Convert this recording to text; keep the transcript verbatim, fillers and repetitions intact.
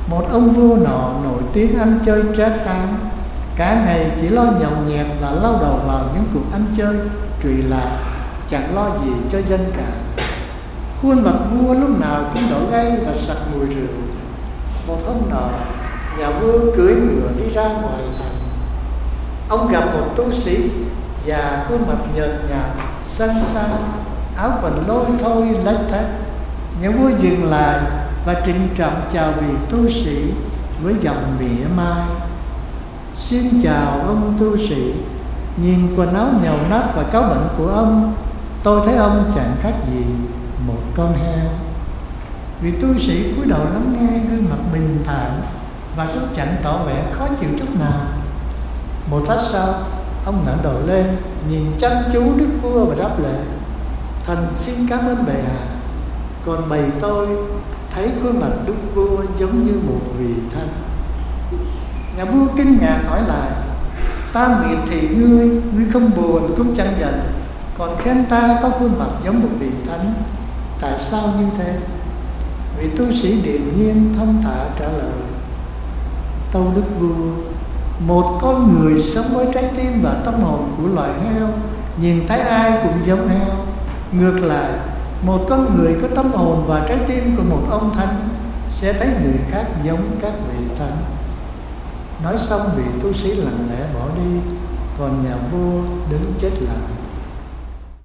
Một ông vua nọ nổi tiếng ăn chơi trác táng, cả ngày chỉ lo nhậu nhẹt và lao đầu vào những cuộc ăn chơi trụy lạc, chẳng lo gì cho dân cả. Khuôn mặt vua lúc nào cũng đỏ gay và sặc mùi rượu. Một hôm nọ, nhà vua cưỡi ngựa đi ra ngoài thành. Ông gặp một tu sĩ già, khuôn mặt nhợt nhạt, xanh xao, áo quần lôi thôi lách thách. Nhà vua dừng lại và trịnh trọng chào vị tu sĩ với giọng mỉa mai: "Xin chào ông tu sĩ, nhìn quần áo nhàu nát và cáo bẩn của ông, tôi thấy ông chẳng khác gì một con heo." Vị tu sĩ cúi đầu lắng nghe, gương mặt bình thản và cũng chẳng tỏ vẻ khó chịu chút nào. Một lát sau, ông ngẩng đầu lên, nhìn chăm chú đức vua và đáp lễ: "Thần xin cảm ơn bệ hạ. Còn bầy tôi thấy khuôn mặt đức vua giống như một vị thánh." Nhà vua kinh ngạc hỏi lại: "Ta miệt thị ngươi, ngươi không buồn cũng chẳng giận, còn khen ta có khuôn mặt giống một vị thánh, tại sao như thế?" Vị tu sĩ điềm nhiên thông thả trả lời: "Tâu đức vua, một con người sống với trái tim và tâm hồn của loài heo nhìn thấy ai cũng giống heo. Ngược lại, một con người có tâm hồn và trái tim của một ông thánh sẽ thấy người khác giống các vị thánh." Nói xong, vị tu sĩ lặng lẽ bỏ đi, còn nhà vua đứng chết lặng.